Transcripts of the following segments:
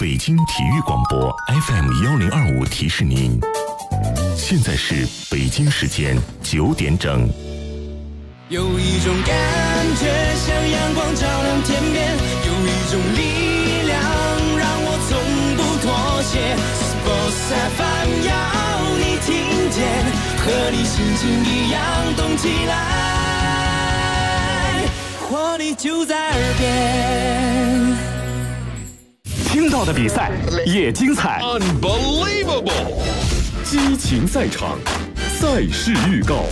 北京体育广播 FM1025提示您，现在是北京时间9点整。 有一种感觉像阳光照亮天边，有一种力量让我从不妥协。Sports FM 要你听见，和你心情一样动起来，活力就在耳边。 听到的比赛也精彩 ，Unbelievable！ 激情赛场，赛事预告。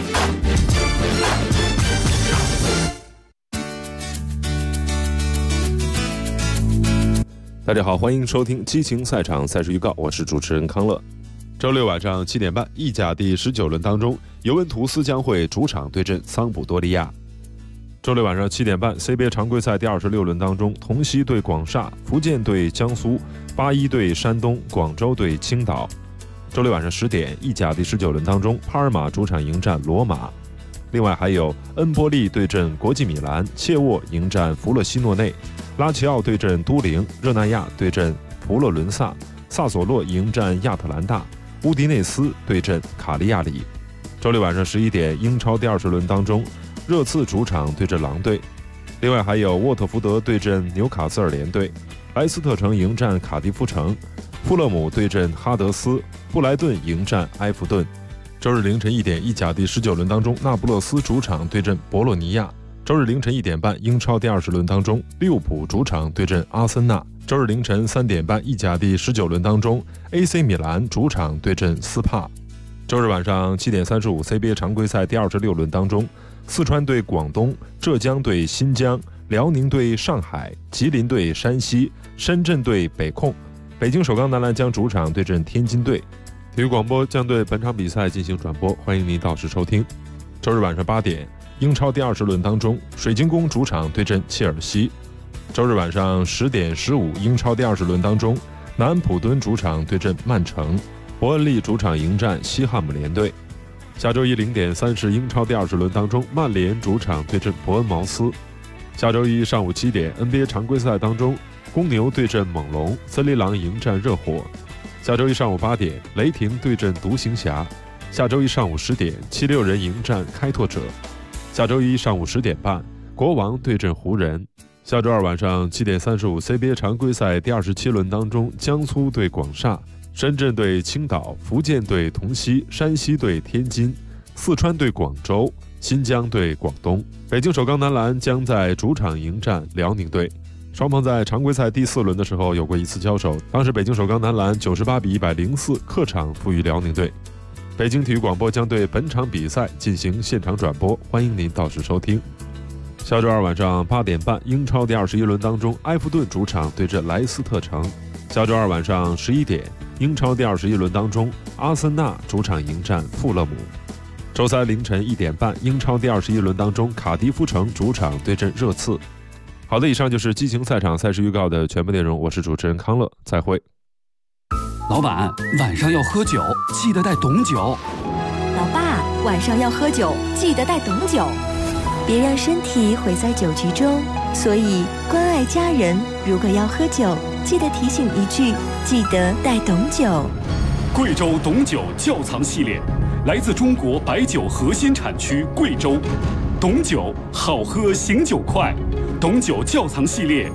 大家好，欢迎收听激情赛场赛事预告，我是主持人康乐。周六晚上7点半，意甲第19轮当中，尤文图斯将会主场对阵桑普多利亚。周六晚上7点半 ，CBA 常规赛第26轮当中，同曦对广厦，福建对江苏，81对山东，广州对青岛。周六晚上10点，意甲第19轮当中，帕尔马主场迎战罗马。另外还有恩波利对阵国际米兰，切沃迎战弗勒西诺内，拉齐奥对阵都灵，热那亚对阵普勒伦萨，萨索洛迎战亚特兰大，乌迪内斯对阵卡利亚里。周六晚上11点，英超第20轮当中，热刺主场对阵狼队。另外还有沃特福德对阵纽卡斯尔联队，莱斯特城迎战卡迪夫城，富勒姆对阵哈德斯，布莱顿迎战埃弗顿。周日凌晨1点，意甲第19轮当中，那不勒斯主场对阵博洛尼亚。周日凌晨1点半，英超第20轮当中，利物浦主场对阵阿森纳。周日凌晨3点半，意甲第19轮当中 ，AC 米兰主场对阵斯帕。周日晚上7点35 ，CBA 常规赛第26轮当中，四川对广东，浙江对新疆，辽宁对上海，吉林对山西，深圳对北控。北京首钢男篮将主场对阵天津队。体育广播将对本场比赛进行转播，欢迎您到时收听。周日晚上8点，英超第20轮当中，水晶宫主场对阵切尔西。周日晚上10点15，英超第20轮当中，南安普敦主场对阵曼城，伯恩利主场迎战西汉姆联队。下周一0点30，英超第20轮当中，曼联主场对阵伯恩茅斯。下周一上午7点 ，NBA 常规赛当中，公牛对阵猛龙，森林狼迎战热火。下周一上午8点，雷霆对阵独行侠。下周一上午10点，76人迎战开拓者。下周一上午10点半，国王对阵湖人。下周二晚上7点35 ，CBA 常规赛第27轮当中，江苏对广厦，深圳对青岛，福建对同曦，山西对天津，四川对广州，新疆对广东。北京首钢男篮将在主场迎战辽宁队。双方在常规赛第4轮的时候有过一次交手，当时北京首钢男篮98比104客场负于辽宁队。北京体育广播将对本场比赛进行现场转播，欢迎您到时收听。下周二晚上8点半，英超第21轮当中，埃弗顿主场对阵莱斯特城。下周二晚上11点，英超第21轮当中，阿森纳主场迎战富勒姆。周三凌晨1点半，英超第21轮当中，卡迪夫城主场对阵热刺。好的，以上就是激情赛场赛事预告的全部内容，我是主持人康乐，再会。 老板，晚上要喝酒，记得带董酒。 老爸，晚上要喝酒，记得带董酒。别让身体毁在酒局中，所以关爱家人，如果要喝酒，记得提醒一句，记得带董酒。 贵州董酒窖藏系列，来自中国白酒核心产区贵州。董酒好喝，醒酒快。董酒窖藏系列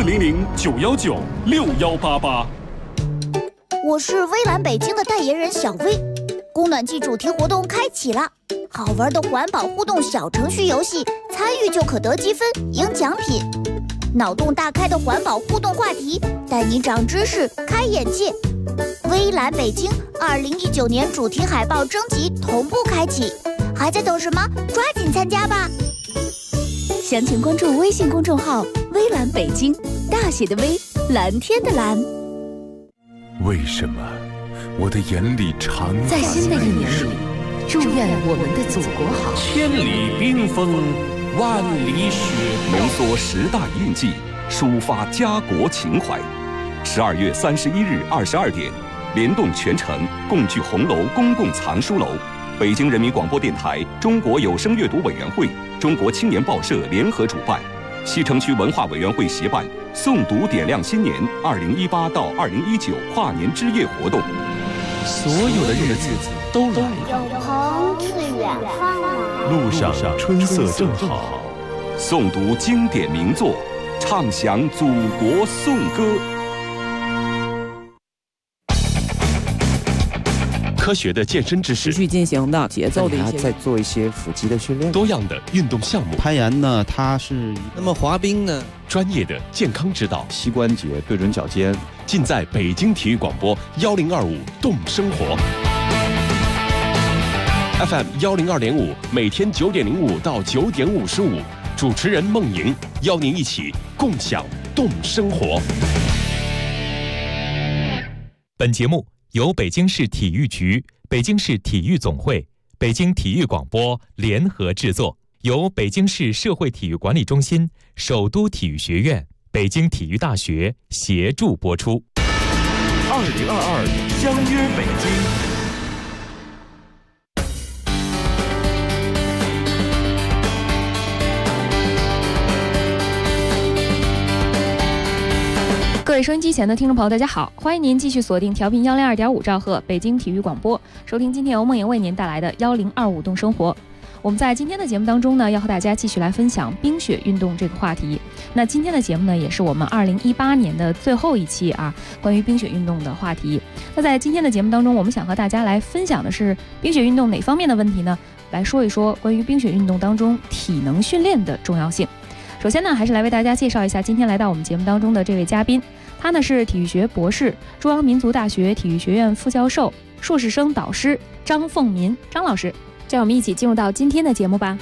400-919-6188。 我是微蓝北京的代言人小薇。供暖季主题活动开启了，好玩的环保互动小程序游戏，参与就可得积分赢奖品。脑洞大开的环保互动话题，带你长知识开眼界。微蓝北京2019年主题海报征集同步开启，还在等什么？抓紧参加吧！ 详情关注微信公众号微蓝北京，大写的微，蓝天的蓝。 为什么我的眼里常在新的一年里，祝愿我们的祖国好。 千里冰封，万里雪浓缩10大印记，抒发家国情怀。12月31日22点，联动全城共聚红楼公共藏书楼，北京人民广播电台、中国有声阅读委员会、中国青年报社联合主办西城区文化委员会协办诵读点亮新年2018到2019跨年之夜活动。 所有的日子都来了， 有朋自远方来， 路上春色正好。 诵读经典名作，唱响祖国颂歌。 科学的健身知识， 持续进行的节奏的一些， 再做一些腹肌的训练， 多样的运动项目。 攀岩呢，它是那么滑冰呢， 专业的健康指导， 膝关节对准脚尖， 尽在北京体育广播1025动生活 FM 102.5，每天9点05到9点55，主持人孟莹邀您一起共享动生活。 本节目由北京市体育局、北京市体育总会、北京体育广播联合制作，由北京市社会体育管理中心、首都体育学院、北京体育大学协助播出。 2022相约北京。 各位收音机前的听众朋友，大家好，欢迎您继续锁定调频102.5兆赫北京体育广播，收听今天由孟莹为您带来的1025动生活。我们在今天的节目当中呢，要和大家继续来分享冰雪运动这个话题。那今天的节目呢，也是我们2018年的最后一期啊，关于冰雪运动的话题。那在今天的节目当中，我们想和大家来分享的是冰雪运动哪方面的问题呢？来说一说关于冰雪运动当中体能训练的重要性。首先呢，还是来为大家介绍一下今天来到我们节目当中的这位嘉宾，他呢是体育学博士、中央民族大学体育学院副教授、硕士生导师张凤民张老师。这样我们一起进入到今天的节目吧。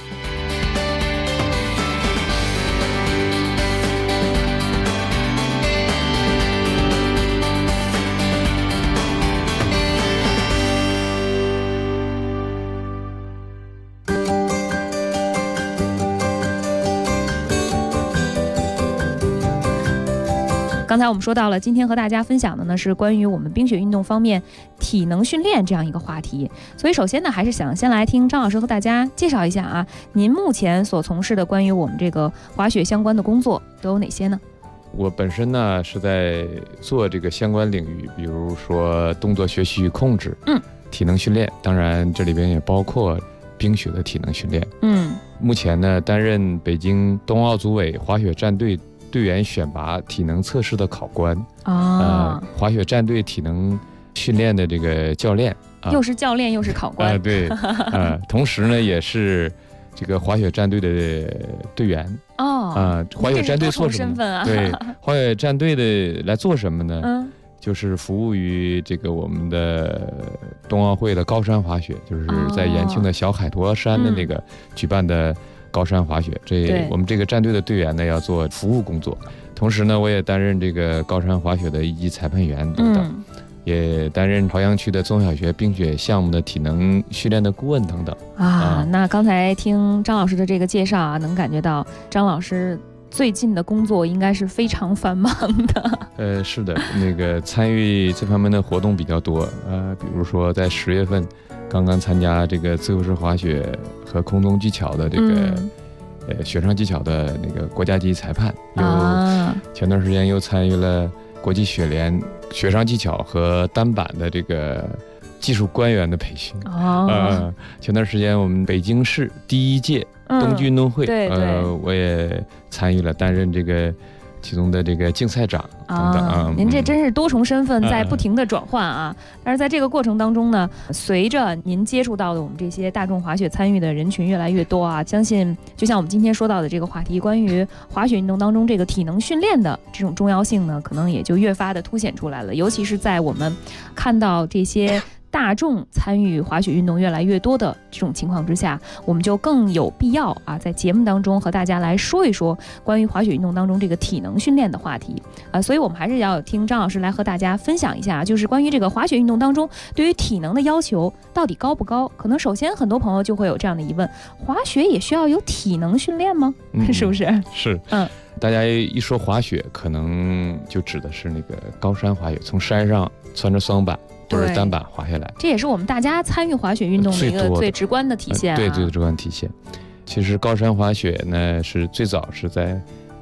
刚才我们说到了，今天和大家分享的呢是关于我们冰雪运动方面体能训练这样一个话题。所以首先呢，还是想先来听张老师和大家介绍一下啊，您目前所从事的关于我们这个滑雪相关的工作都有哪些呢？ 我本身呢是在做这个相关领域，比如说动作学习与控制，体能训练，当然这里边也包括冰雪的体能训练。目前呢担任北京冬奥组委滑雪战队队员选拔体能测试的考官，滑雪战队体能训练的这个教练， 又是教练又是考官， 对，同时呢也是这个滑雪战队的队员。滑雪战队做什么呢？对，滑雪战队的来做什么呢？就是服务于这个我们的冬奥会的高山滑雪，就是在延庆的小海坨山的那个举办的高山滑雪，我们这个战队的队员呢要做服务工作，同时呢我也担任这个高山滑雪的一级裁判员等等，也担任朝阳区的中小学冰雪项目的体能训练的顾问等等。 那刚才听张老师的这个介绍啊，能感觉到张老师最近的工作应该是非常繁忙的。 是的，那个参与这方面的活动比较多，比如说在10月份刚刚参加这个自由式滑雪和空中技巧的这个雪上技巧的那个国家级裁判，前段时间又参与了国际雪联雪上技巧和单板的这个技术官员的培训。前段时间我们北京市第1届冬季运动会，我也参与了，担任这个其中的这个竞赛长等等。 您这真是多重身份在不停的转换啊！但是在这个过程当中呢，随着您接触到的我们这些大众滑雪参与的人群越来越多啊，相信就像我们今天说到的这个话题，关于滑雪运动当中这个体能训练的这种重要性呢，可能也就越发的凸显出来了。尤其是在我们看到这些大众参与滑雪运动越来越多的这种情况之下，我们就更有必要啊，在节目当中和大家来说一说关于滑雪运动当中这个体能训练的话题所以我们还是要听张老师来和大家分享一下，就是关于这个滑雪运动当中对于体能的要求到底高不高？可能首先很多朋友就会有这样的疑问：滑雪也需要有体能训练吗？是不是？ 是。大家一说滑雪，可能就指的是那个高山滑雪，从山上穿着双板或者单板滑下来， 这也是我们大家参与滑雪运动的一个最直观的体现。 对，最直观体现。其实高山滑雪呢，是最早是在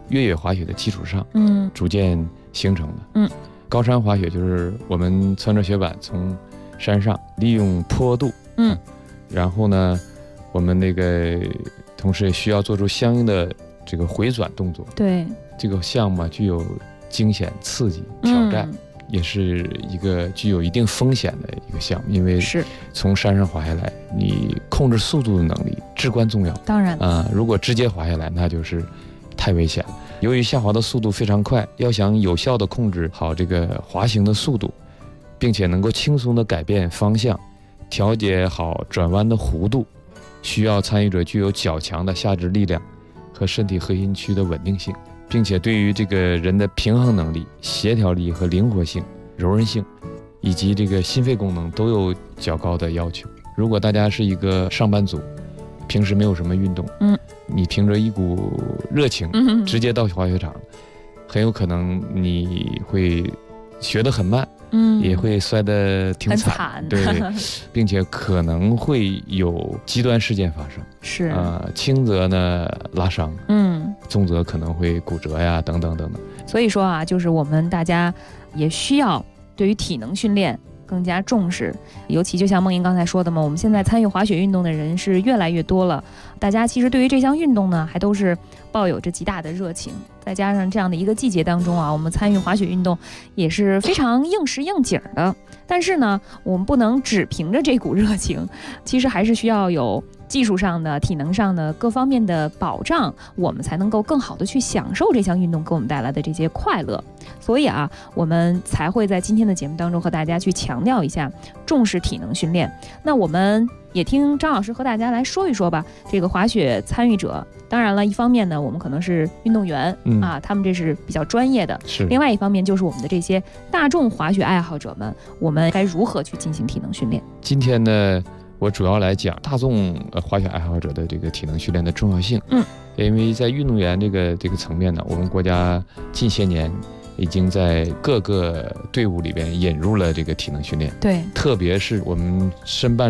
越野滑雪的基础上，逐渐形成的。高山滑雪就是我们穿着雪板从山上利用坡度，然后呢，我们那个同时也需要做出相应的这个回转动作。 对， 这个项目具有惊险、刺激、挑战，也是一个具有一定风险的一个项目，因为是从山上滑下来，你控制速度的能力至关重要。 当然如果直接滑下来，那就是太危险了。由于下滑的速度非常快，要想有效地控制好这个滑行的速度，并且能够轻松地改变方向，调节好转弯的弧度，需要参与者具有较强的下肢力量和身体核心区的稳定性，并且对于这个人的平衡能力、协调力和灵活性、柔韧性以及这个心肺功能都有较高的要求。如果大家是一个上班族，平时没有什么运动，你凭着一股热情直接到滑雪场，很有可能你会学得很慢，也会摔得挺惨，对，并且可能会有极端事件发生， 是轻则呢拉伤，重则可能会骨折呀，等等等等。 所以说啊，就是我们大家也需要对于体能训练更加重视，尤其就像梦莹刚才说的嘛，我们现在参与滑雪运动的人是越来越多了，大家其实对于这项运动呢，还都是抱有着极大的热情。再加上这样的一个季节当中啊，我们参与滑雪运动也是非常应时应景的。但是呢，我们不能只凭着这股热情，其实还是需要有技术上的、体能上的各方面的保障，我们才能够更好的去享受这项运动给我们带来的这些快乐。所以啊，我们才会在今天的节目当中和大家去强调一下重视体能训练。那我们也听张老师和大家来说一说吧，这个滑雪参与者，当然了，一方面呢，我们可能是运动员他们这是比较专业的，另外一方面就是我们的这些大众滑雪爱好者们，我们该如何去进行体能训练？ 今天呢，我主要来讲大众滑雪爱好者的这个体能训练的重要性。因为在运动员这个层面呢，我们国家近些年已经在各个队伍里边引入了这个体能训练。 对， 特别是我们申办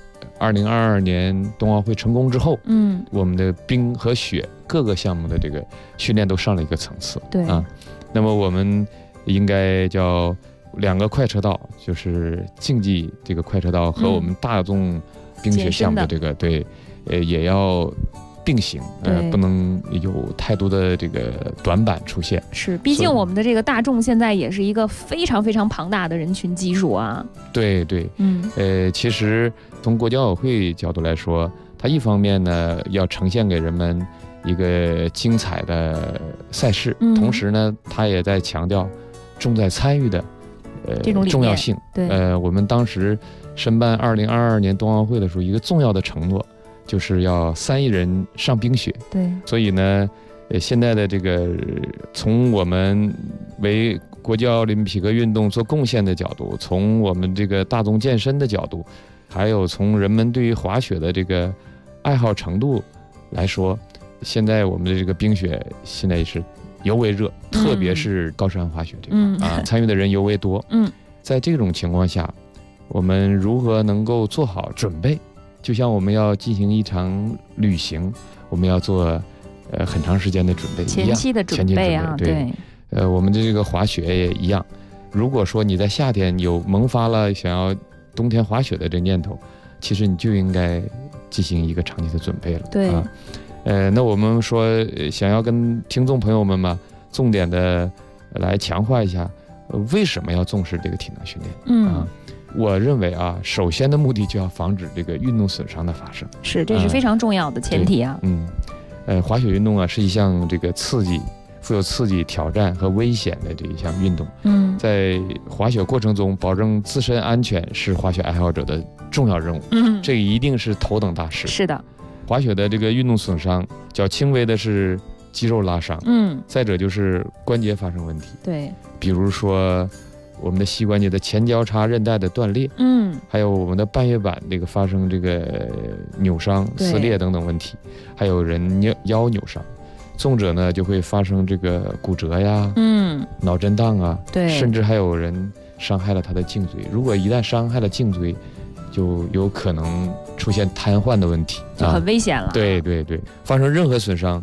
2022年冬奥会成功之后，我们的冰和雪各个项目的这个训练都上了一个层次。 对那么我们应该叫2个快车道，就是竞技这个快车道和我们大众冰雪项目的这个也要并行，不能有太多的这个短板出现。 是，毕竟我们的这个大众现在也是一个非常非常庞大的人群基数啊。 对，其实从国际奥委会角度来说，它一方面呢要呈现给人们一个精彩的赛事，同时呢，它也在强调重在参与的这种重要性。 对， 我们当时申办2022年冬奥会的时候，一个重要的承诺就是要3亿人上冰雪。 对， 所以呢，现在的这个从我们为国际奥林匹克运动做贡献的角度，从我们这个大众健身的角度，还有从人们对于滑雪的这个爱好程度来说，现在我们的这个冰雪现在也是尤为热，特别是高山滑雪这块参与的人尤为多。在这种情况下，我们如何能够做好准备？就像我们要进行一场旅行，我们要做很长时间的准备一样， 前期的准备啊，对。 我们的这个滑雪也一样。如果说你在夏天有萌发了想要冬天滑雪的这念头，其实你就应该进行一个长期的准备了。 对。 那我们说想要跟听众朋友们嘛，重点的来强化一下，为什么要重视这个体能训练？我认为啊，首先的目的就要防止这个运动损伤的发生。 是，这是非常重要的前提啊。 滑雪运动啊是一项这个富有刺激、挑战和危险的这一项运动。在滑雪过程中保证自身安全是滑雪爱好者的重要任务。这一定是头等大事。 是的。 滑雪的这个运动损伤，较轻微的是肌肉拉伤，再者就是关节发生问题。 对， 比如说我们的膝关节的前交叉韧带的断裂，还有我们的半月板这个发生这个扭伤、撕裂等等问题，还有人腰扭伤，重者呢就会发生这个骨折呀，脑震荡啊， 对， 甚至还有人伤害了他的颈椎。如果一旦伤害了颈椎，就有可能出现瘫痪的问题， 就很危险了。 对，发生任何损伤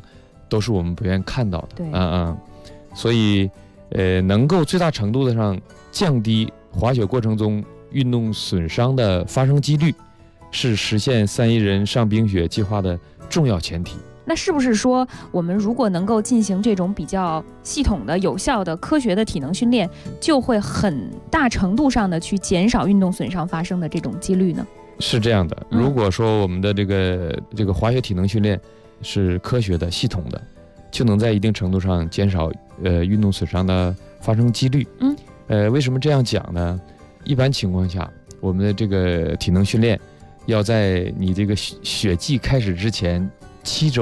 都是我们不愿意看到的。 对， 所以能够最大程度的上降低滑雪过程中运动损伤的发生几率，是实现3亿人上冰雪计划的重要前提。 那是不是说，我们如果能够进行这种比较系统的、有效的、科学的体能训练，就会很大程度上的去减少运动损伤发生的这种几率呢？ 是这样的，如果说我们的这个滑雪体能训练是科学的、系统的，就能在一定程度上减少运动损伤的发生几率。为什么这样讲呢？一般情况下，我们的这个体能训练要在你这个雪季开始之前前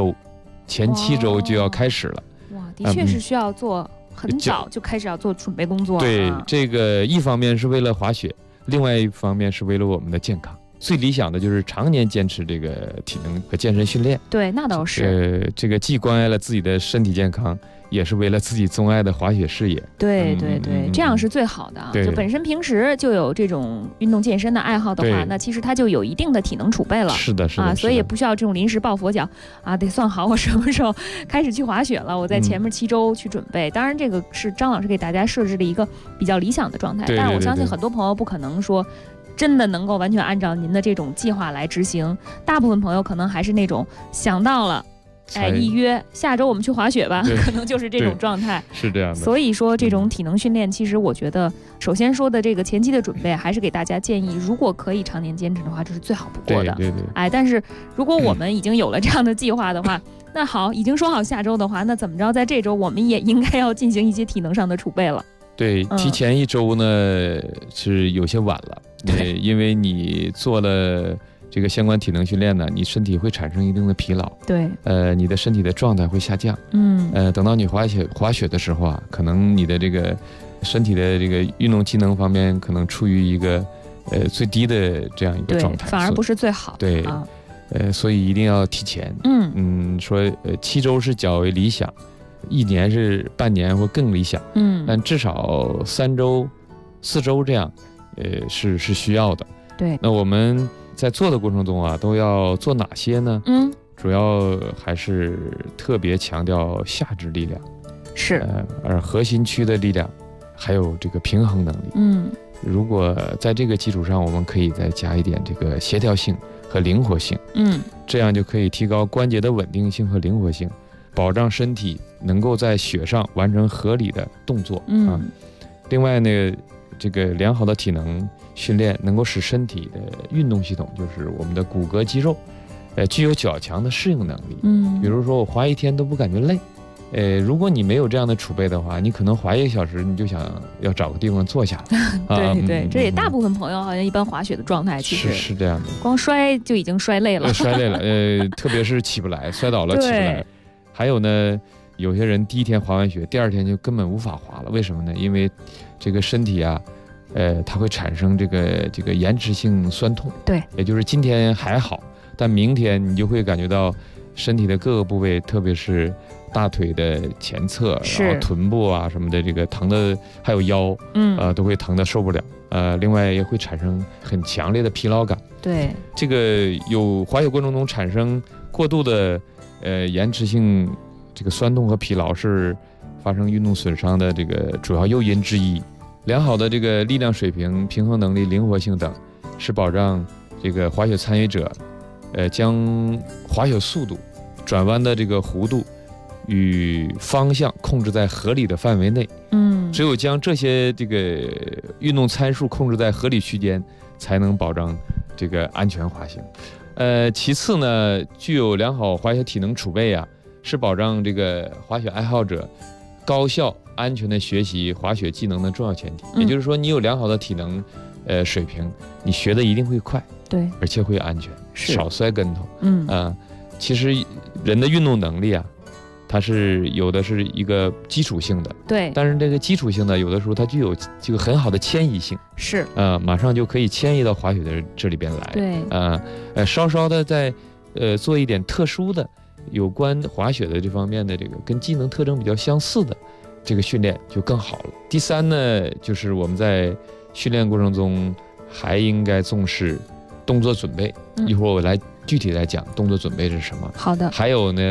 7周就要开始了。 哇，的确是需要做很早就开始要做准备工作。 对，这个一方面是为了滑雪，另外一方面是为了我们的健康。最理想的就是常年坚持这个体能和健身训练。 对，那倒是。 这个既关爱了自己的身体健康，也是为了自己钟爱的滑雪事业。 对，这样是最好的。就本身平时就有这种运动健身的爱好的话，那其实他就有一定的体能储备了。 是的， 所以也不需要这种临时抱佛脚啊，得算好我什么时候开始去滑雪了，我在前面7周去准备。当然，这个是张老师给大家设置的一个比较理想的状态，但是我相信很多朋友不可能说真的能够完全按照您的这种计划来执行，大部分朋友可能还是那种想到了，一约下周我们去滑雪吧，可能就是这种状态。 是这样的。 所以说这种体能训练，其实我觉得首先说的这个前期的准备，还是给大家建议，如果可以常年坚持的话，这是最好不过的。 对。 但是如果我们已经有了这样的计划的话，那好，已经说好下周的话，那怎么着，在这周我们也应该要进行一些体能上的储备了。 对，提前1周呢是有些晚了，因为你做了这个相关体能训练呢，你身体会产生一定的疲劳， 对， 你的身体的状态会下降，等到你滑雪的时候啊，可能你的这个身体的这个运动机能方面可能处于一个最低的这样一个状态， 反而不是最好的。 对，所以一定要提前，说7周是较为理想。1年是半年或更理想，但至少3周、4周这样，是需要的。 对， 那我们在做的过程中啊，都要做哪些呢？主要还是特别强调下肢力量， 是， 而核心区的力量，还有这个平衡能力。如果在这个基础上，我们可以再加一点这个协调性和灵活性，这样就可以提高关节的稳定性和灵活性。保障身体能够在雪上完成合理的动作。另外呢，这个良好的体能训练能够使身体的运动系统，就是我们的骨骼肌肉，具有较强的适应能力。比如说我滑1天都不感觉累。如果你没有这样的储备的话，你可能滑1个小时，你就想要找个地方坐下来。对，这也大部分朋友好像一般滑雪的状态，其实是这样的， 光摔就已经摔累了。 摔累了，特别是起不来，摔倒了起不来。还有呢，有些人第1天滑完雪，第2天就根本无法滑了。为什么呢？因为这个身体啊，它会产生这个延迟性酸痛。 对， 也就是今天还好，但明天你就会感觉到身体的各个部位，特别是大腿的前侧，然后臀部啊什么的，这个疼的，还有腰，都会疼得受不了。另外也会产生很强烈的疲劳感。 对， 这个有滑雪过程中产生过度的延迟性这个酸痛和疲劳，是发生运动损伤的这个主要诱因之一。良好的这个力量水平、平衡能力、灵活性等，是保障这个滑雪参与者，将滑雪速度、转弯的这个弧度与方向控制在合理的范围内。只有将这些这个运动参数控制在合理区间，才能保障这个安全滑行。其次呢，具有良好滑雪体能储备啊，是保障这个滑雪爱好者高效安全的学习滑雪技能的重要前提。也就是说，你有良好的体能水平，你学的一定会快， 对， 而且会安全，少摔跟头。其实人的运动能力啊，它是有的是一个基础性的， 对， 但是这个基础性的有的时候它具有这个很好的迁移性， 是， 马上就可以迁移到滑雪的这里边来， 对， 稍稍的再做一点特殊的有关滑雪的这方面的这个跟技能特征比较相似的这个训练就更好了。第三呢，就是我们在训练过程中还应该重视动作准备，一会儿我来具体来讲动作准备是什么。 好的。 还有呢，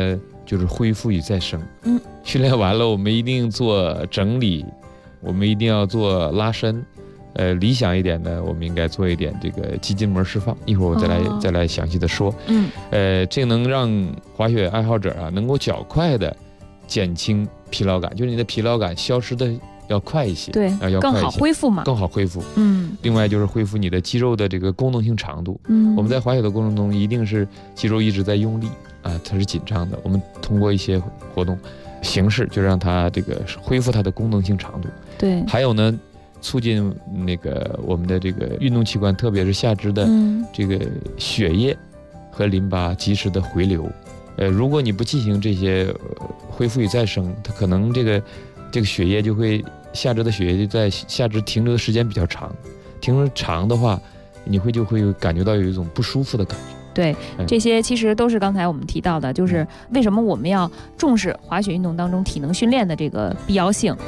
就是恢复与再生。训练完了，我们一定做整理，我们一定要做拉伸。理想一点的，我们应该做一点这个肌筋膜释放。一会儿我再来详细的说。这能让滑雪爱好者啊能够较快的减轻疲劳感，就是你的疲劳感消失的要快一些， 对，要更好恢复嘛， 更好恢复。另外就是恢复你的肌肉的这个功能性长度。我们在滑雪的过程中，一定是肌肉一直在用力啊，它是紧张的。我们通过一些活动形式，就让它这个恢复它的功能性长度。 对， 还有呢，促进那个我们的这个运动器官，特别是下肢的这个血液和淋巴及时的回流。如果你不进行这些恢复与再生，它可能这个血液就会下肢的血液就在下肢停留的时间比较长，停留长的话，你就会感觉到有一种不舒服的感觉。 对，这些其实都是刚才我们提到的，就是为什么我们要重视滑雪运动当中体能训练的这个必要性。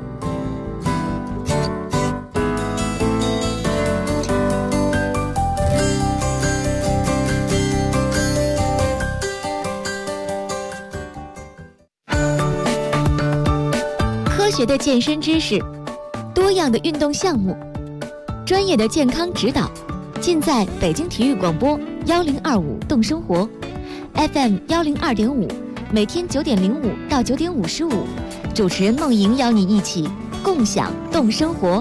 科学的健身知识，多样的运动项目，专业的健康指导，尽在北京体育广播1025动生活 FM 102.5，每天9点05到9点55，主持人梦莹邀你一起共享动生活。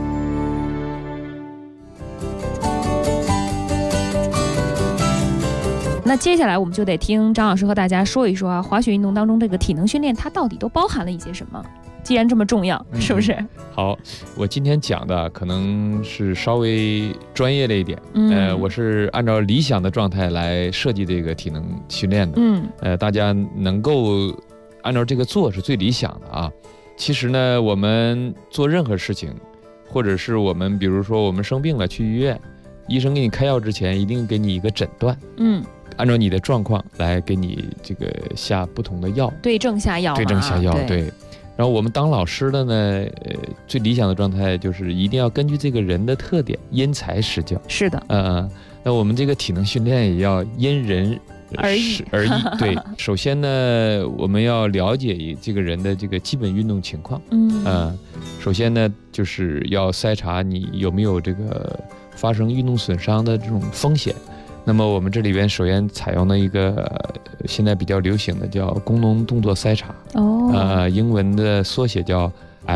那接下来我们就得听张老师和大家说一说啊，滑雪运动当中这个体能训练它到底都包含了一些什么？既然这么重要，是不是？ 好，我今天讲的可能是稍微专业了一点。我是按照理想的状态来设计这个体能训练的。大家能够按照这个做是最理想的啊。其实呢，我们做任何事情，或者是我们比如说我们生病了去医院，医生给你开药之前一定给你一个诊断。按照你的状况来给你这个下不同的药， 对症下药。 对。然后我们当老师的呢，最理想的状态就是一定要根据这个人的特点因材施教。 是的。 那我们这个体能训练也要因人而异。对，首先呢，我们要了解这个人的这个基本运动情况。首先呢，就是要筛查你有没有这个发生运动损伤的这种风险。那么我们这里边首先采用了一个现在比较流行的叫功能动作筛查，英文的缩写叫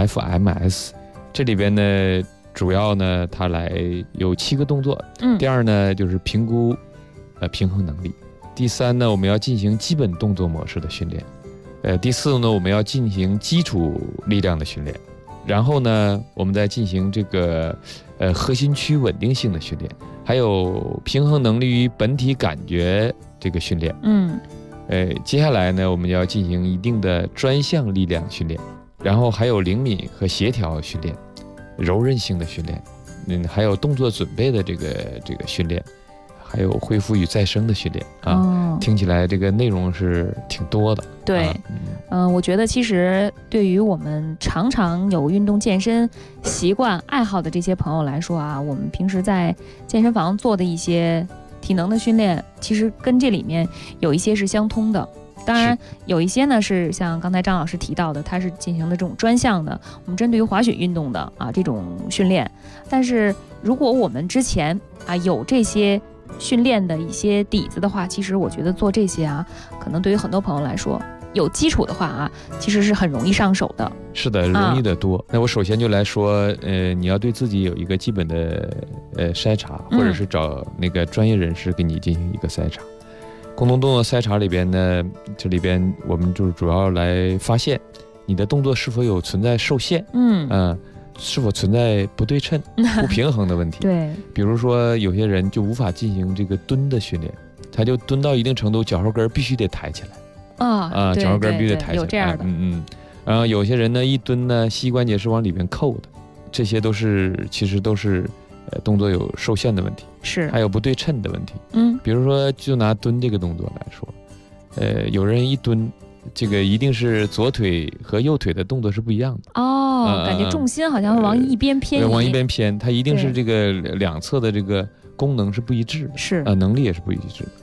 FMS。这里边呢，主要呢它来有7个动作。第二呢就是评估平衡能力。第三呢，我们要进行基本动作模式的训练。第四呢，我们要进行基础力量的训练。然后呢，我们再进行这个核心区稳定性的训练，还有平衡能力与本体感觉这个训练。接下来呢，我们要进行一定的专项力量训练，然后还有灵敏和协调训练，柔韧性的训练，还有动作准备的这个训练，还有恢复与再生的训练啊。听起来这个内容是挺多的。 对，我觉得其实对于我们常常有运动健身习惯爱好的这些朋友来说啊，我们平时在健身房做的一些体能的训练，其实跟这里面有一些是相通的。当然有一些呢是像刚才张老师提到的，它是进行的这种专项的，我们针对于滑雪运动的这种训练。但是如果我们之前有这些训练的一些底子的话，其实我觉得做这些可能对于很多朋友来说，有基础的话其实是很容易上手的。 是的，容易得多。那我首先就来说，你要对自己有一个基本的筛查，或者是找那个专业人士给你进行一个筛查。功能动作筛查里边呢，这里边我们就是主要来发现你的动作是否有存在受限，是否存在不对称、不平衡的问题。 对， 比如说有些人就无法进行这个蹲的训练，他就蹲到一定程度，脚后跟必须得抬起来。脚后跟必须得抬起来。 有这样的。 然后有些人呢，一蹲呢，膝关节是往里面扣的，这些其实都是动作有受限的问题， 是还有不对称的问题。比如说就拿蹲这个动作来说，有人一蹲，这个一定是左腿和右腿的动作是不一样的。 感觉重心好像会往一边偏。 往一边偏，它一定是这个两侧的这个功能是不一致的， 是能力也是不一致啊。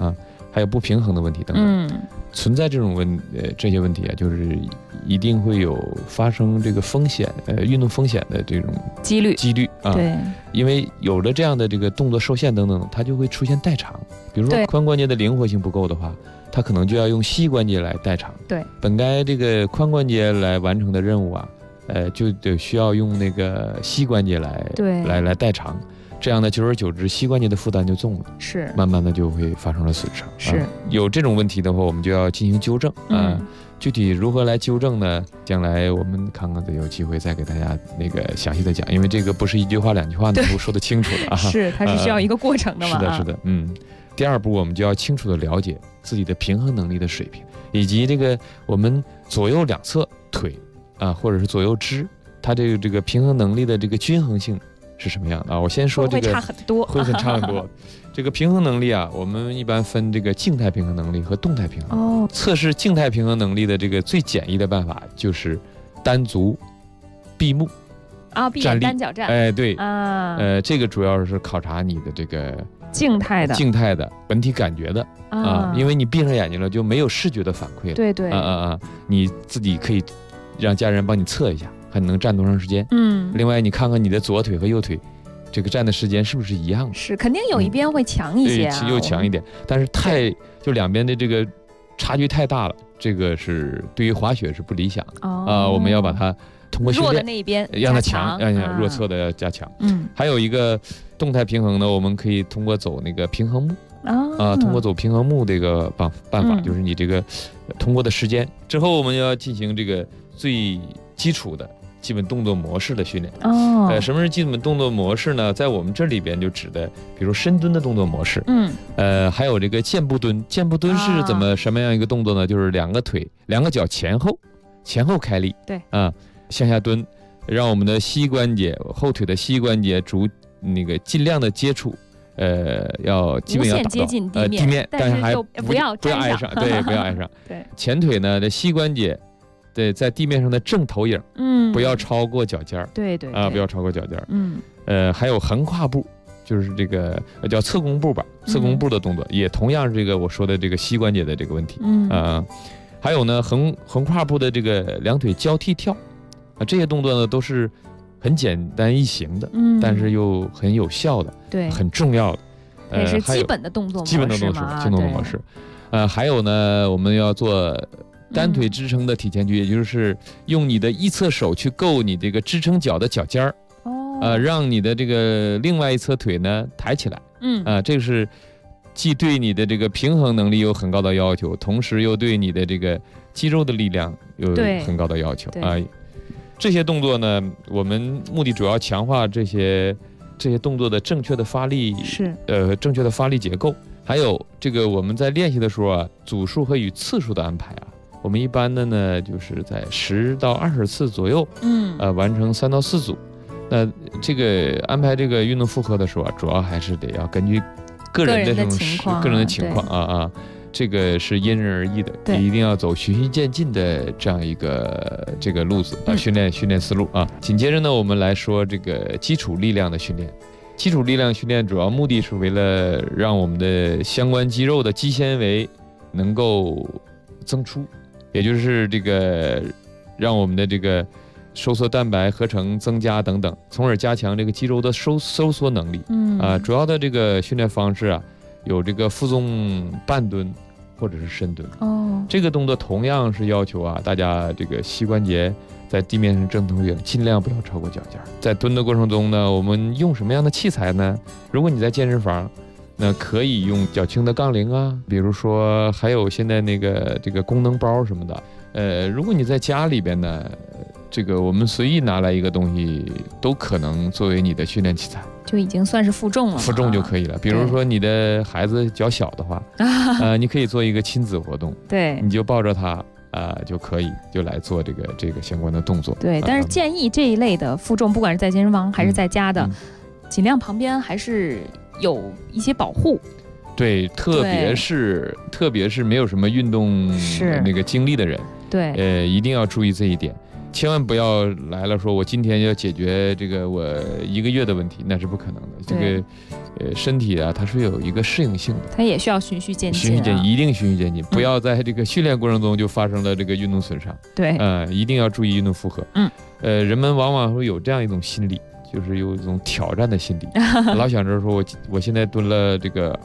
还有不平衡的问题等等。存在这种这些问题啊，就是一定会有发生这个风险，运动风险的这种几率啊。 对， 因为有了这样的这个动作受限等等，它就会出现代偿。比如说髋关节的灵活性不够的话，它可能就要用膝关节来代偿。 对， 本该这个髋关节来完成的任务啊，就得需要用那个膝关节来代偿。这样呢，久而久之，膝关节的负担就重了， 是慢慢的就会发生了损伤。 是有这种问题的话，我们就要进行纠正啊。具体如何来纠正呢？将来我们看看有机会再给大家那个详细的讲，因为这个不是一句话两句话能够说得清楚的啊。 是，它是需要一个过程的嘛。 是的。第二步，我们就要清楚的了解自己的平衡能力的水平，以及这个我们左右两侧腿啊，或者是左右肢，它这个平衡能力的这个均衡性是什么样的啊？我先说这个会差很多， 会差很多。这个平衡能力啊，我们一般分这个静态平衡能力和动态平衡。测试静态平衡能力的这个最简易的办法就是单足闭目闭眼单脚站。 对这个主要是考察你的这个静态的本体感觉的因为你闭上眼睛了就没有视觉的反馈了。 对你自己可以让家人帮你测一下，看能站多长时间。另外你看看你的左腿和右腿这个站的时间是不是一样的？ 是，肯定有一边会强一些又强一点，但是就两边的这个差距太大了，这个是对于滑雪是不理想的我们要把它通过训练弱的那一边让它强，让弱侧的要加强。还有一个动态平衡呢，我们可以通过走那个平衡木通过走平衡木这个办法，就是你这个通过的时间之后，我们要进行这个最基础的基本动作模式的训练。什么是基本动作模式呢？在我们这里边就指的，比如深蹲的动作模式。还有这个箭步蹲。箭步蹲是什么样一个动作呢？就是两个脚前后开力。 对向下蹲，让我们的膝关节后腿的膝关节尽量的接触。要基本要打到接近地面，但是还不要挨上，对，不要挨上。 对， 前腿呢的膝关节，对，在地面上的正投影，不要超过脚尖儿。 对不要超过脚尖儿。还有横跨步，就是这个叫侧弓步吧，侧弓步的动作也同样是这个我说的这个膝关节的这个问题。还有呢横跨步的这个两腿交替跳，这些动作呢都是很简单易行的，但是又很有效的， 对， 很重要的， 也是基本的动作模式。 基本的动作模式。还有呢，我们要做单腿支撑的体前屈，也就是用你的一侧手去够你这个支撑脚的脚尖儿，让你的这个另外一侧腿呢抬起来。这个是既对你的这个平衡能力有很高的要求，同时又对你的这个肌肉的力量有很高的要求这些动作呢，我们目的主要强化这些动作的正确的发力，正确的发力结构。还有这个我们在练习的时候组数和与次数的安排我们一般的呢就是在10到20次左右，完成3到4组。那这个安排这个运动负荷的时候主要还是得要根据个人的情况这个是因人而异的，一定要走循序渐进的这样一个这个路子训练思路紧接着呢，我们来说这个基础力量的训练。基础力量训练主要目的是为了让我们的相关肌肉的肌纤维能够增出，也就是这个让我们的这个收缩蛋白合成增加等等，从而加强这个肌肉的收缩能力。主要的这个训练方式有这个负重半蹲或者是深蹲。这个动作同样是要求大家这个膝关节在地面上正投影，尽量不要超过脚尖。在蹲的过程中呢，我们用什么样的器材呢？如果你在健身房，那可以用较轻的杠铃比如说还有现在这个功能包什么的。如果你在家里边呢，这个我们随意拿来一个东西都可能作为你的训练器材， 就已经算是负重了， 负重就可以了。比如说你的孩子较小的话，你可以做一个亲子活动， 对， 你就抱着他就可以就来做这个相关的动作。 对，但是建议这一类的负重，不管是在健身房还是在家的，尽量旁边还是有一些保护。 对，特别是没有什么运动那个经历的人， 对， 一定要注意这一点。千万不要来了说我今天要解决这个我1个月的问题，那是不可能的。这身体啊，它是有一个适应性的， 它也需要循序渐进， 一定循序渐进，不要在这个训练过程中就发生了这个运动损伤。 对， 一定要注意运动负荷。人们往往会有这样一种心理，就是有一种挑战的心理，老想着说我现在蹲了这个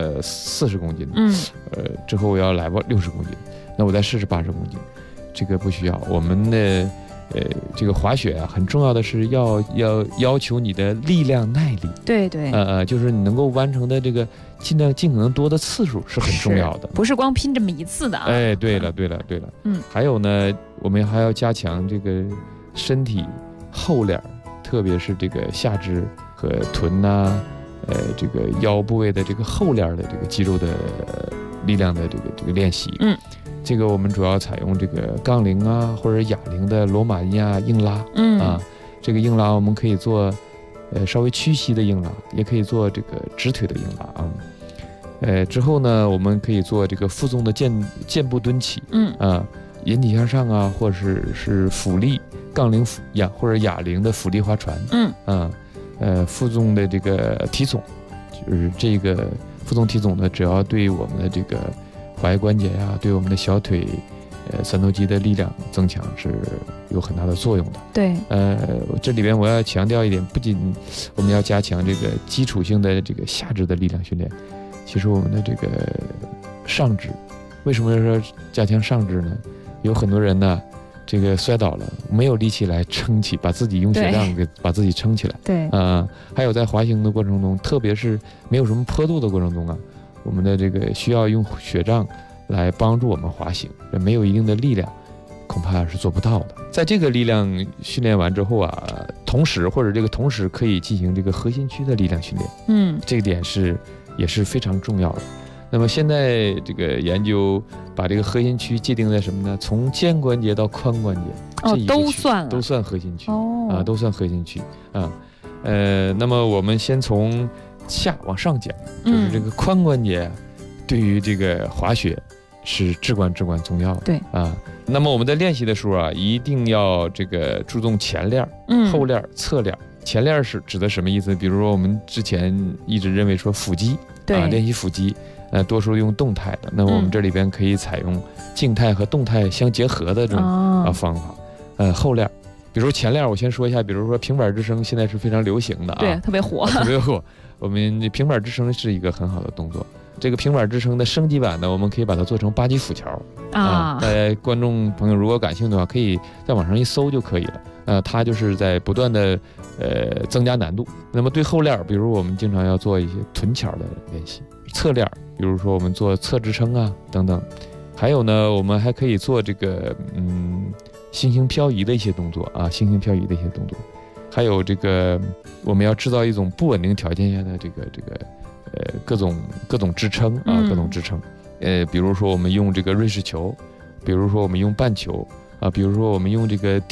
40公斤，之后我要来吧60公斤，那我再试试80公斤，这个不需要。我们的这个滑雪啊，很重要的是要求你的力量耐力。 对对， 就是你能够完成的这个尽可能多的次数是很重要的， 不是光拼这么一次的啊。 对了。还有呢，我们还要加强这个身体后脸，特别是这个下肢和臀呐，这个腰部位的这个后脸的这个肌肉的力量的这个练习。这个我们主要采用这个杠铃啊，或者哑铃的罗马尼亚硬拉。这个硬拉我们可以做稍微屈膝的硬拉，也可以做这个直腿的硬拉啊。之后呢，我们可以做这个负重的箭步蹲起。引体向上啊，或者是俯立杠铃或者哑铃的俯立划船。负重的这个体总，就是这个负重体总呢，只要对我们的这个踝关节呀，对我们的小腿、三头肌的力量增强是有很大的作用的。 对， 这里边我要强调一点，不仅我们要加强这个基础性的这个下肢的力量训练，其实我们的这个上肢，为什么说加强上肢呢？有很多人呢，这个摔倒了，没有力气来撑起，把自己用血量给把自己撑起来。 对， 还有在滑行的过程中，特别是没有什么坡度的过程中啊，我们的这个需要用雪杖来帮助我们滑行，没有一定的力量，恐怕是做不到的。在这个力量训练完之后啊，同时可以进行这个核心区的力量训练。这一点也是非常重要的。那么现在这个研究把这个核心区界定在什么呢？从肩关节到髋关节， 都算核心区。都算核心区啊。那么我们先从下往上讲，就是这个髋关节对于这个滑雪是至关重要的。 对啊，那么我们在练习的时候啊，一定要这个注重前链、后链、侧链。前链是指的什么意思？比如说我们之前一直认为说腹肌，练习腹肌，多数用动态的。那么我们这里边可以采用静态和动态相结合的这种方法。后链，比如前链，我先说一下，比如说平板支撑现在是非常流行的啊， 对，特别火。 我们平板支撑是一个很好的动作。这个平板支撑的升级版呢，我们可以把它做成8级俯桥大家观众朋友如果感兴趣的话，可以在网上一搜就可以了。它就是在不断的增加难度。那么对后链，比如我们经常要做一些臀桥的练习；侧链，比如说我们做侧支撑啊等等。还有呢，我们还可以做这个星星漂移的一些动作啊，星星漂移的一些动作。还有这个我们要制造一种不稳定条件下的这个各种支撑啊，各种支撑。比如说我们用这个瑞士球，比如说我们用半球啊，比如说我们用这个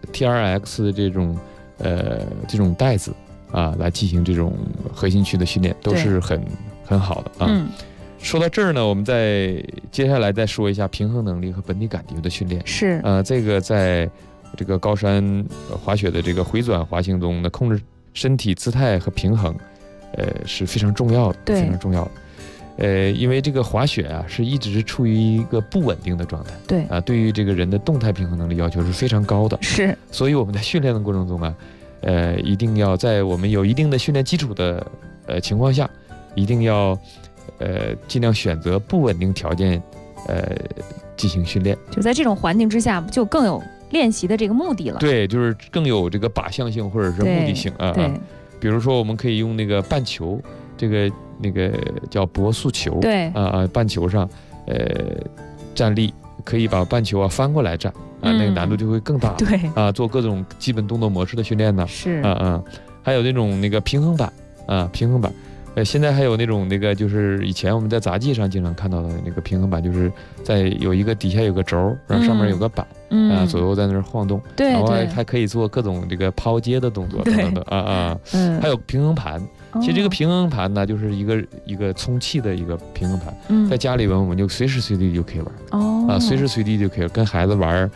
TRX 的这种带子啊，来进行这种核心区的训练，都是很好的啊。说到这儿呢，我们接下来再说一下平衡能力和本体感觉的训练。 是这个在这个高山滑雪的这个回转滑行中呢，控制身体姿态和平衡，是非常重要的，非常重要的。因为这个滑雪啊，是一直处于一个不稳定的状态。 对啊，对于这个人的动态平衡能力要求是非常高的。 是， 所以我们在训练的过程中啊，一定要在我们有一定的训练基础的情况下，一定要尽量选择不稳定条件进行训练。 就在这种环境之下，就更有练习的这个目的了。 对，就是更有这个靶向性或者是目的性啊。 对， 比如说我们可以用那个半球，那个叫搏速球。 对半球上站立，可以把半球翻过来站啊，那个难度就会更大。 对啊，做各种基本动作模式的训练呢。 是还有那种那个平衡板啊，平衡板。现在还有那种就是以前我们在杂技上经常看到的那个平衡板，就是有一个底下有个轴，然后上面有个板，左右在那儿晃动， 对， 然后还可以做各种这个抛接的动作等等还有平衡盘。其实这个平衡盘呢，就是一个充气的一个平衡盘，在家里边我们就随时随地就可以玩，随时随地就可以跟孩子玩，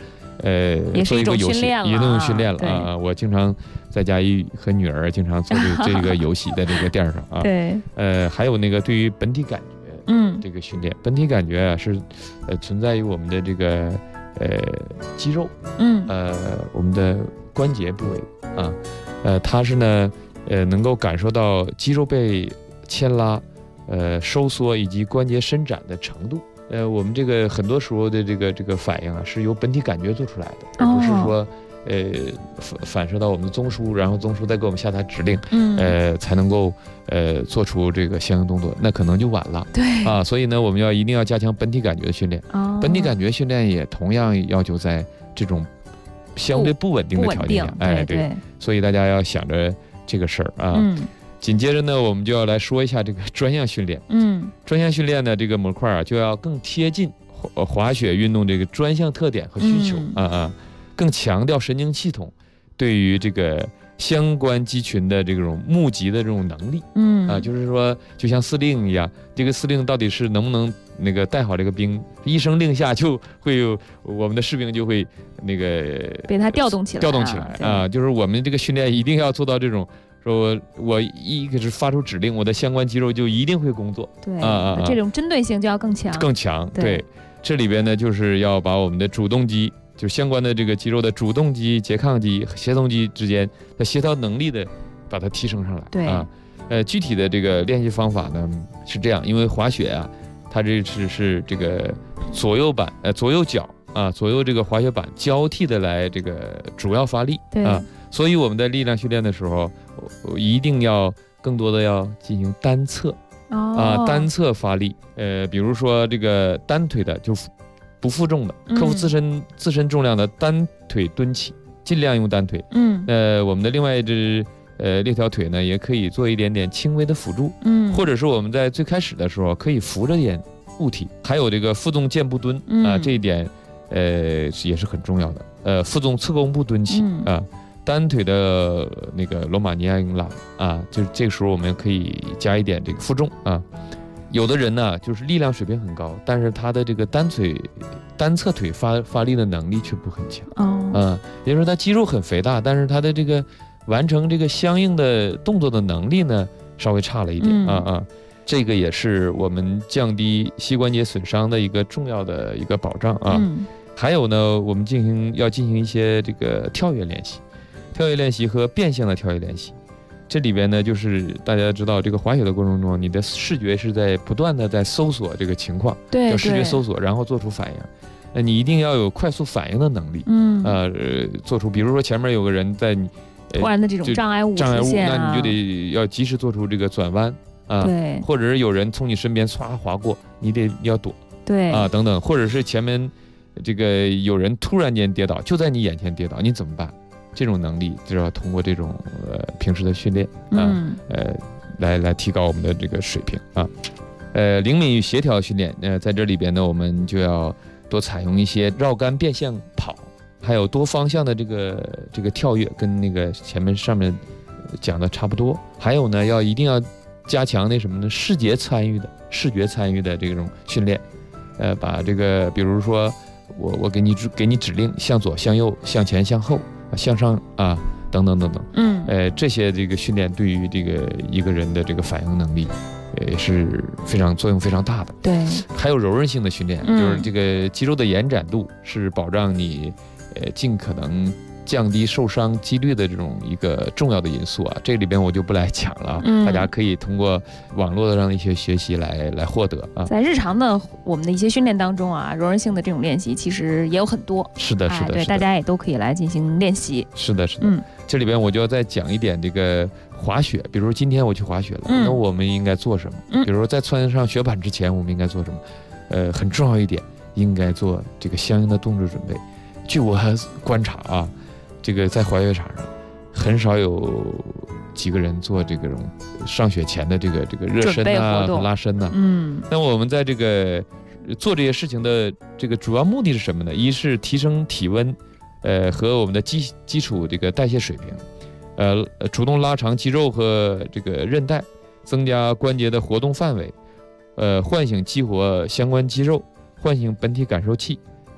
也是一种训练了， 也能训练了啊！我经常在家和女儿经常做这个游戏在这个垫上啊。 对， 还有那个对于本体感觉，这个训练，本体感觉啊是存在于我们的这个肌肉，我们的关节部位啊，它是呢能够感受到肌肉被牵拉、收缩以及关节伸展的程度。我们这个很多时候的这个反应啊，是由本体感觉做出来的，而不是说反射到我们的中枢，然后中枢再给我们下达指令，才能够做出这个相应动作，那可能就晚了。 对啊， 所以呢，我们一定要加强本体感觉的训练。本体感觉训练也同样要求在这种相对不稳定的条件下，对，所以大家要想着这个事儿啊。紧接着呢，我们就要来说一下这个专项训练。专项训练的这个模块啊，就要更贴近滑雪运动这个专项特点和需求更强调神经系统对于这个相关肌群的这种募集的这种能力。就是说，就像司令一样，这个司令到底是能不能那个带好这个兵，一声令下就会有我们的士兵就会那个被他调动起来啊。就是我们这个训练一定要做到这种。说我一个是发出指令，我的相关肌肉就一定会工作。 对这种针对性就要更强。 对，这里边呢就是要把我们的主动肌，就是相关的这个肌肉的主动肌、拮抗肌和协同肌之间的协调能力的，把它提升上来。 对具体的这个练习方法呢是这样，因为滑雪啊，它这是这个左右脚左右这个滑雪板交替的来这个主要发力所以我们在力量训练的时候，一定要更多的要进行单侧单侧发力。比如说这个单腿的就不负重的，克服自身重量的单腿蹲起，尽量用单腿。我们的另外一只另一条腿呢，也可以做一点点轻微的辅助。或者是我们在最开始的时候可以扶着点物体，还有这个负重健步蹲这一点也是很重要的。负重侧弓步蹲起单腿的那个罗马尼亚英拉就是这个时候我们可以加一点这个负重有的人呢就是力量水平很高，但是他的这个单侧腿发力的能力却不很强也就是说他肌肉很肥大，但是他的这个完成这个相应的动作的能力呢稍微差了一点这个也是我们降低膝关节损伤的一个重要的一个保障还有呢，我们要进行一些这个跳跃练习和变相的跳跃练习。这里边呢，就是大家知道，这个滑雪的过程中，你的视觉是在不断的在搜索这个情况，叫视觉搜索，然后做出反应。你一定要有快速反应的能力。做出，比如说前面有个人在你突然的这种障碍物， 那你就得要及时做出这个转弯对， 或者是有人从你身边唰划过，你要躲， 对等等，或者是前面这个有人突然间跌倒，就在你眼前跌倒，你怎么办？这种能力就要通过这种平时的训练来提高我们的这个水平灵敏与协调训练在这里边呢，我们就要多采用一些绕杆变向跑，还有多方向的这个跳跃，跟那个上面讲的差不多。还有呢，一定要加强那什么呢？视觉参与的这种训练，把这个比如说我给你指令，向左、向右、向前、向后、向上等等等等。这些这个训练对于这个一个人的这个反应能力，也是作用非常大的。 对， 还有柔韧性的训练，就是这个肌肉的延展度是保障你尽可能降低受伤几率的这种一个重要的因素这里边我就不来讲了大家可以通过网络上的一些学习来获得在日常的我们的一些训练当中柔韧性的这种练习其实也有很多。 是的， 对，大家也都可以来进行练习。 是的。这里边我就要再讲一点这个滑雪，比如说今天我去滑雪了，那我们应该做什么？比如说在穿上雪板之前，我们应该做什么？很重要一点，应该做这个相应的动作准备。据我观察这个在滑雪场上很少有几个人做这种上雪前的这个热身和拉伸那我们在这个做这些事情的这个主要目的是什么呢？一是提升体温，和我们的基础这个代谢水平，主动拉长肌肉和这个韧带，增加关节的活动范围，唤醒激活相关肌肉，唤醒本体感受器，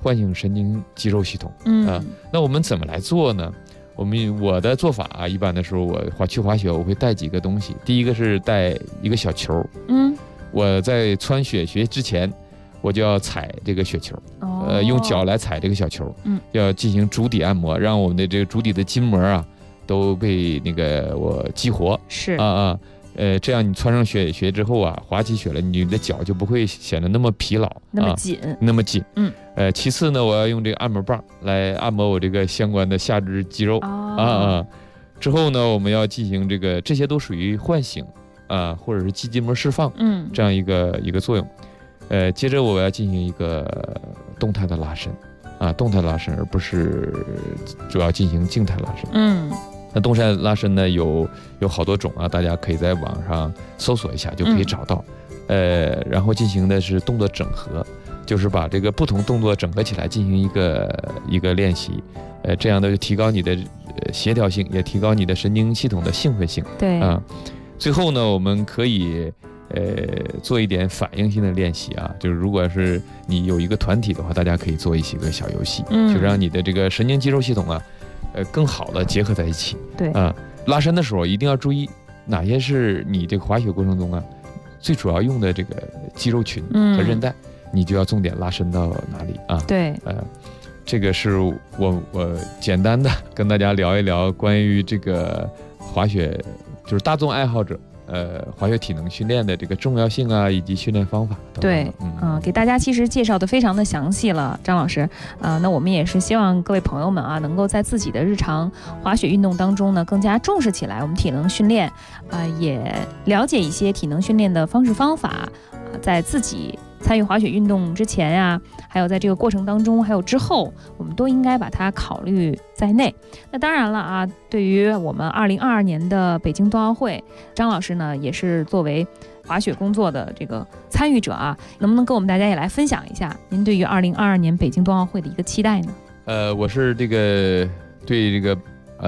唤醒神经肌肉系统。那我们怎么来做呢？我的做法啊，一般的时候我去滑雪，我会带几个东西。第一个是带一个小球，我在穿雪鞋之前，我就要踩这个雪球，用脚来踩这个小球，要进行足底按摩，让我们的这个足底的筋膜啊都被我激活。 是这样你穿上雪鞋之后啊，滑起雪来，你的脚就不会显得那么疲劳，那么紧。其次呢，我要用这个按摩棒来按摩我这个相关的下肢肌肉。之后呢，我们要进行这些都属于唤醒或者是肌筋膜释放，这样一个作用。接着我要进行一个动态的拉伸，动态拉伸，而不是主要进行静态拉伸。那动态拉伸呢有好多种啊，大家可以在网上搜索一下就可以找到。然后进行的是动作整合，就是把这个不同动作整合起来进行一个练习。这样的就提高你的协调性，也提高你的神经系统的兴奋性。 对最后呢，我们可以做一点反应性的练习啊，就是如果是你有一个团体的话，大家可以做一些个小游戏，就让你的这个神经肌肉系统啊更好的结合在一起。 对拉伸的时候一定要注意哪些是你这个滑雪过程中啊最主要用的这个肌肉群和韧带，你就要重点拉伸到哪里啊？ 对， 这个是我简单的跟大家聊一聊关于这个滑雪，就是大众爱好者滑雪体能训练的这个重要性啊，以及训练方法。 对，给大家其实介绍的非常的详细了，张老师。那我们也是希望各位朋友们啊，能够在自己的日常滑雪运动当中呢，更加重视起来我们体能训练，也了解一些体能训练的方式方法，在自己参与滑雪运动之前呀，还有在这个过程当中，还有之后，我们都应该把它考虑在内。那当然了啊，对于我们2022年的北京冬奥会，张老师呢也是作为滑雪工作的这个参与者啊，能不能跟我们大家也来分享一下您对于2022年北京冬奥会的一个期待呢？ 我是对这个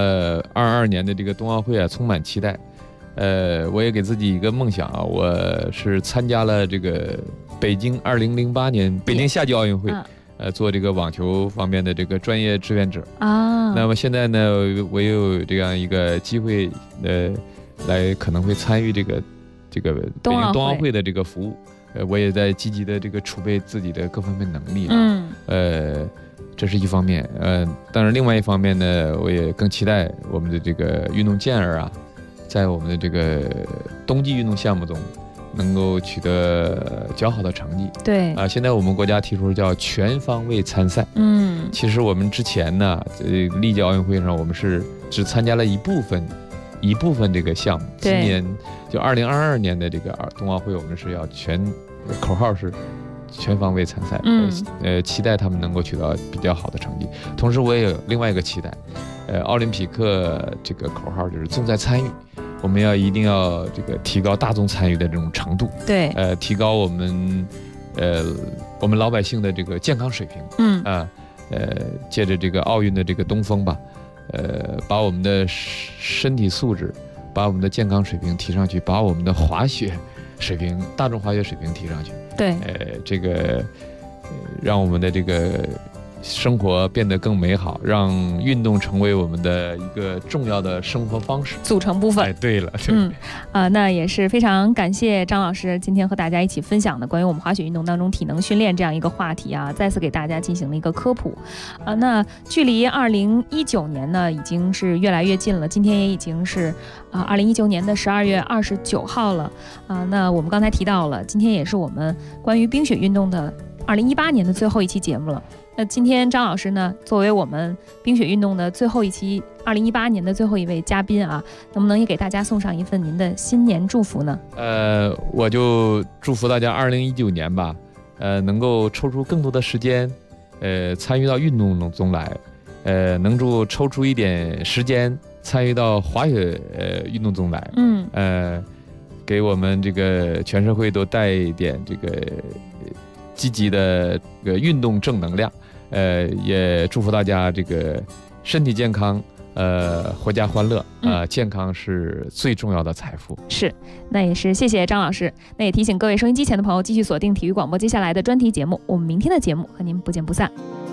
22年的这个冬奥会啊充满期待。我也给自己一个梦想啊，我是参加了这个北京2008年北京夏季奥运会，做这个网球方面的这个专业志愿者啊。那么现在呢，我也有这样一个机会，来可能会参与这个北京冬奥会的这个服务。我也在积极的这个储备自己的各方面能力啊。这是一方面。当然另外一方面呢，我也更期待我们的这个运动健儿啊，在我们的这个冬季运动项目中能够取得较好的成绩。 对现在我们国家提出叫全方位参赛。其实我们之前呢，历届奥运会上我们是只参加了一部分这个项目。今年就2022年的这个冬奥会，我们是要口号是全方位参赛。期待他们能够取得比较好的成绩。同时我也有另外一个期待，奥林匹克这个口号就是重在参与。我们一定要这个提高大众参与的这种程度， 对， 提高我们老百姓的这个健康水平，借着这个奥运的这个东风吧，把我们的身体素质，把我们的健康水平提上去，把我们的滑雪水平，大众滑雪水平提上去， 对， 这个让我们的这个生活变得更美好，让运动成为我们的一个重要的生活方式组成部分。 对了， 那也是非常感谢张老师今天和大家一起分享的关于我们滑雪运动当中体能训练这样一个话题啊，再次给大家进行了一个科普。那距离2019年呢已经是越来越近了，今天也已经是2019年的12月29号了。那我们刚才提到了，今天也是我们关于冰雪运动的2018年的最后一期节目了。那今天张老师呢，作为我们冰雪运动的最后一期2018年的最后一位嘉宾啊，能不能也给大家送上一份您的新年祝福呢？ 我就祝福大家2019年吧，能够抽出更多的时间，参与到运动中来，能够抽出一点时间参与到滑雪运动中来，给我们这个全社会都带一点这个积极的这个运动正能量。也祝福大家这个身体健康，阖家欢乐。健康是最重要的财富。 是，那也是谢谢张老师。那也提醒各位收音机前的朋友继续锁定体育广播接下来的专题节目，我们明天的节目和您不见不散。